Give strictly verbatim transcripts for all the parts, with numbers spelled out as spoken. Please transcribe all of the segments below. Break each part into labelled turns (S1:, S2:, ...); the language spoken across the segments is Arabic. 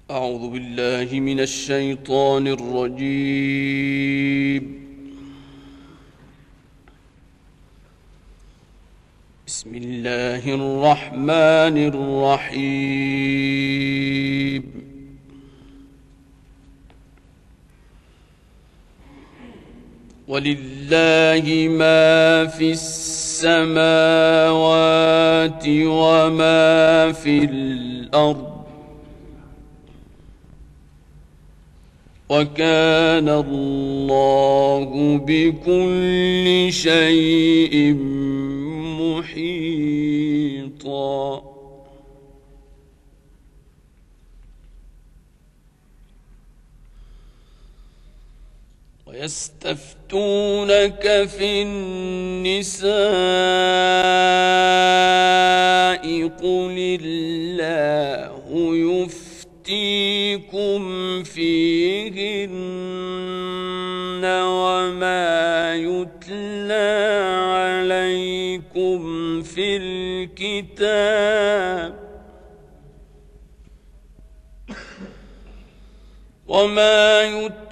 S1: أعوذ بالله من الشيطان الرجيم. بسم الله الرحمن الرحيم. ولله ما في السماوات وما في الأرض وكان الله بكل شيء محيطا. ويستفتونك في النساء قل الله يفتيكم فيهن وما يتلى عليكم في الكتاب وما يتلى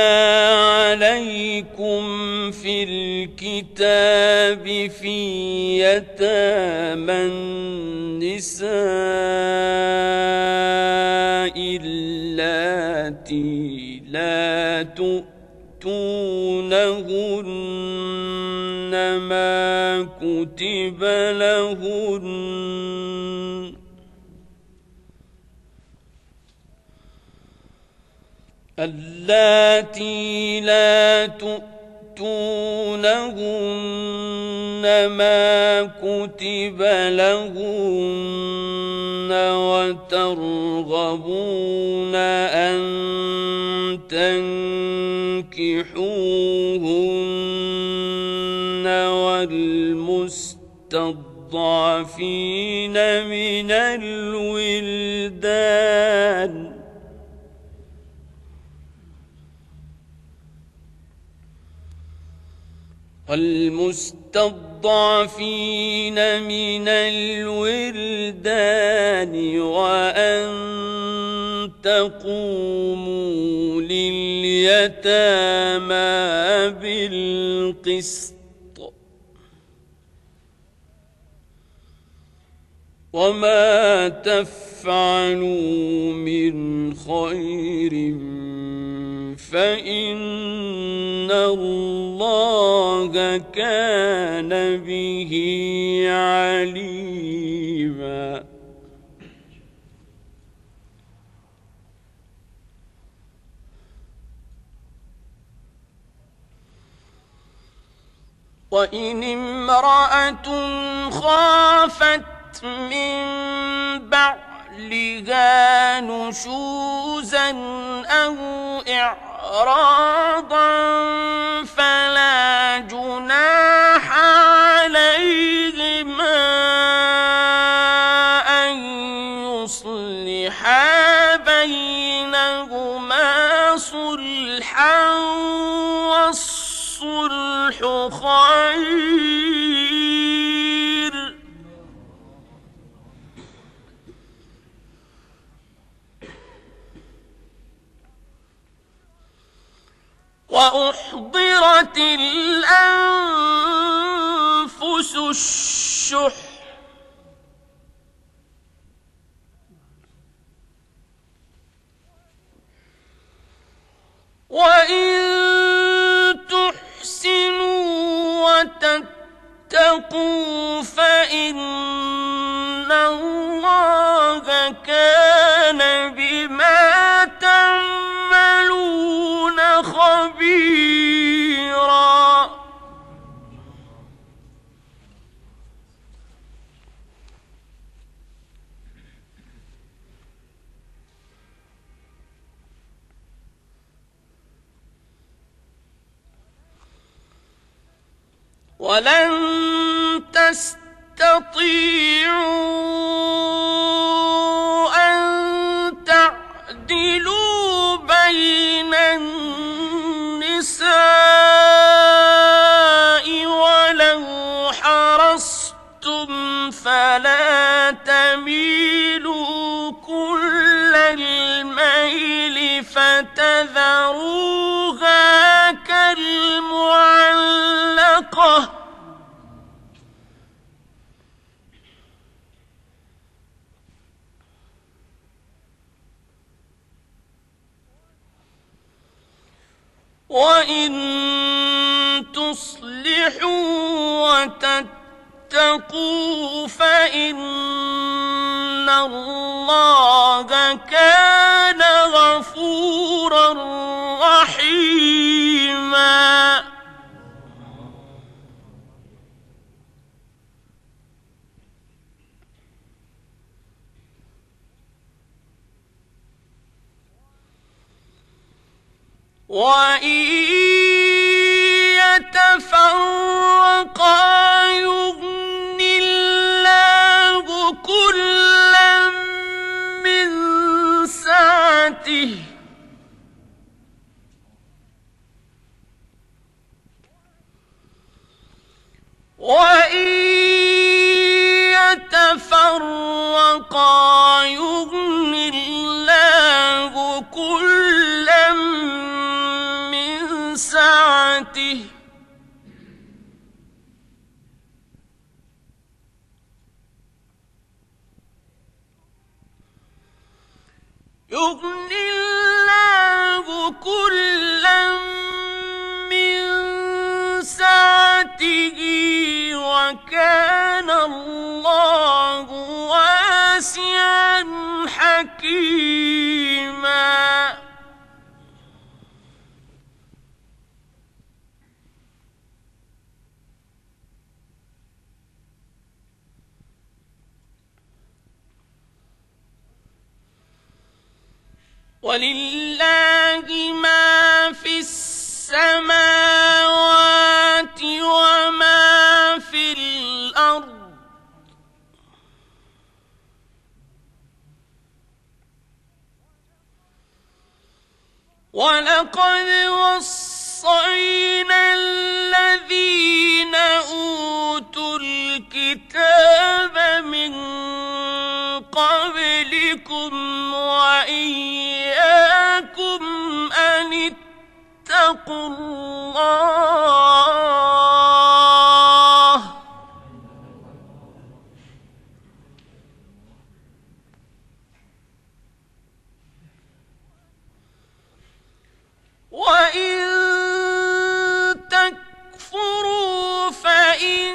S1: عليكم في الكتاب في يتامى النساء اللاتي لا تؤتونهن ما كتب لهن اللاتي لا تؤتونهن ما كتب لهن وترغبون أن تنكحوهن والمستضعفين من الولدان والمستضعفين من الولدان وأن تقوموا لليتامى بالقسط وما تفعلوا من خير فإن الله كان به عليما. وإن امرأة خافت من بعلها نشوزا أو إعراضا فلا جناح عليهما أن يصلحا بينهما صلحا والصلح خير. وأحضرت الأنفس الشح وإن تحسنوا وتتقوا فإن الله كان بما تعملون خبيرا. ولن تستطيعوا أن تعدلوا بين النساء ولو حرصتم فلا تميلوا كل الميل تذروها كالمعلقة وإن تصلحوا وتتقوا فإن الله كان غفورا رحيما. وإن يتفرقا يغن الله كلا من سعته وإن يتفرقا يغن الله كلا من سعته يغني الله كلا من سعته وكان الله واسعا حكيما. ولله ما في السماوات وما في الأرض ولقد وصينا الذين أوتوا الكتاب من قبلكم وإياكم أن اتقوا الله وإن تكفروا فإن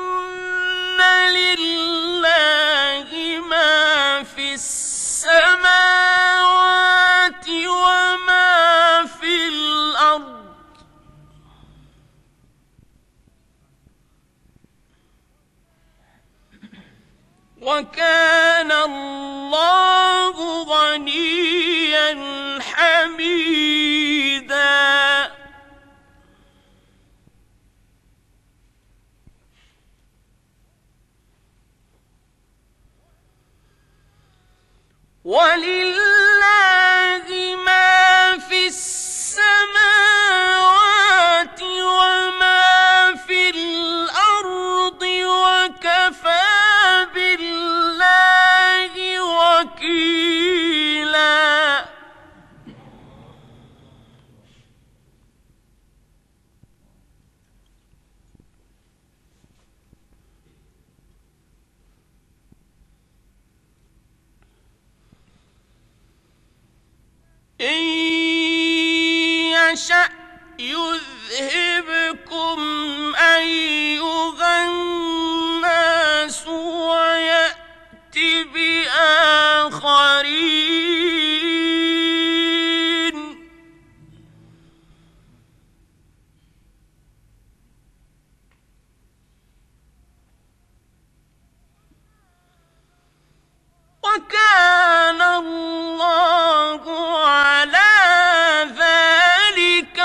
S1: لله ما في السماوات وما في الأرض وكان الله غنيا حميدا. ولله ما في السماوات وما في الأرض وكفى بالله وكيلا. إن يشأ يذهبكم أيها الناس ويأت بآخرين وكان الله على ذلك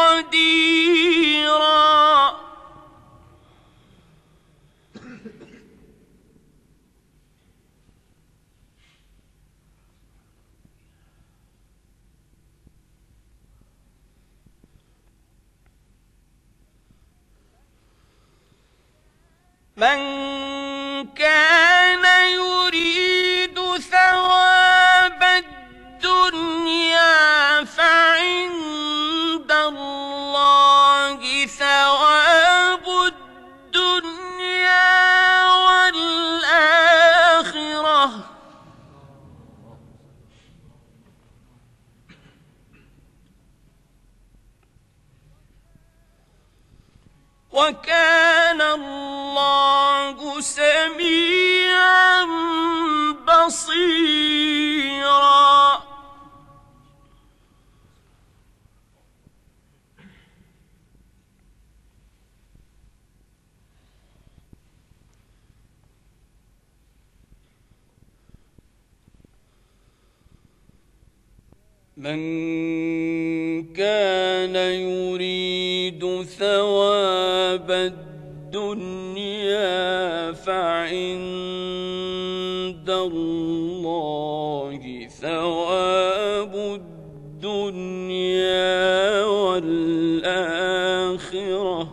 S1: قديرا. من كان يريد ثواب الدنيا وكان الله سميعا بصيرا. من كان يريد ثواب الدنيا فعند الله ثواب الدنيا والآخرة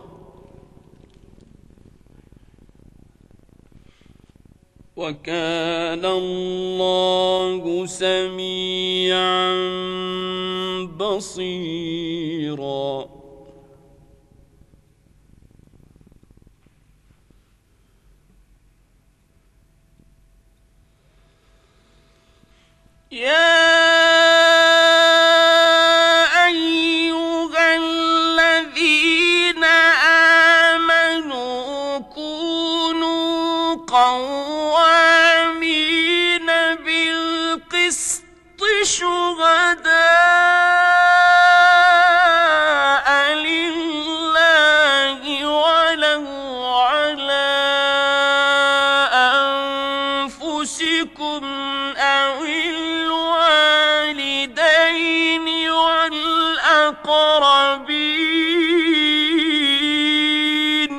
S1: وكان الله سميعا بصيرا. يا أيها الذين آمنوا كونوا قوامين بالقسط شهداء لله ولو على أنفسكم أو الوالدين والأقربين.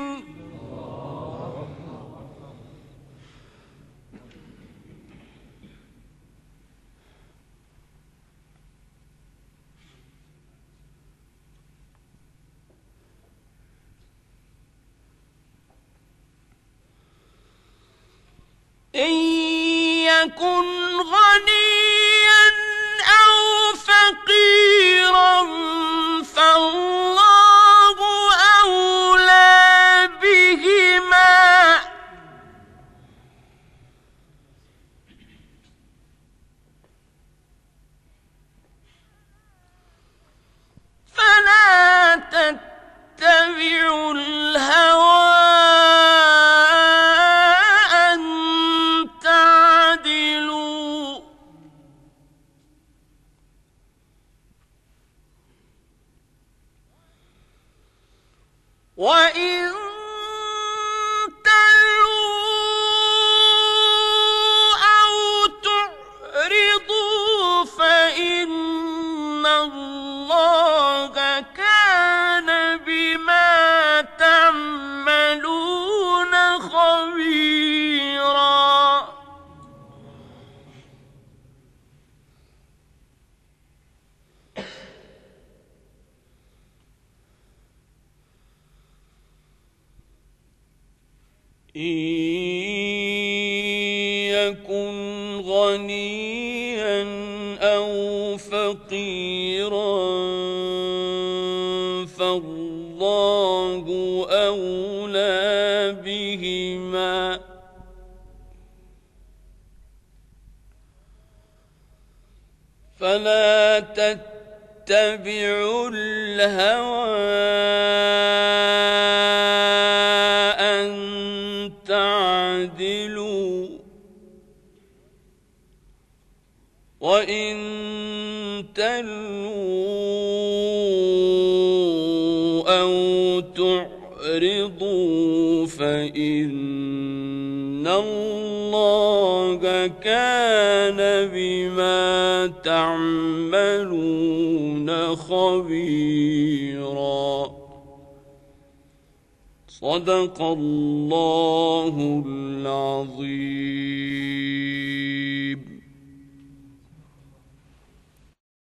S1: إن يكن غنيا أو فقيرا فالله أولى بهما فلا تتبعوا الهوى وإن تلووا أو تعرضوا فإن الله كان بما تعملون خبيرا. إن يكن غنيا أو فقيرا فالله أولى بهما فلا تتبعوا الهوى تعدلوا وإن تلووا أو تعرضوا فإن الله كان بما تعملون خبيرا. صدق الله العظيم.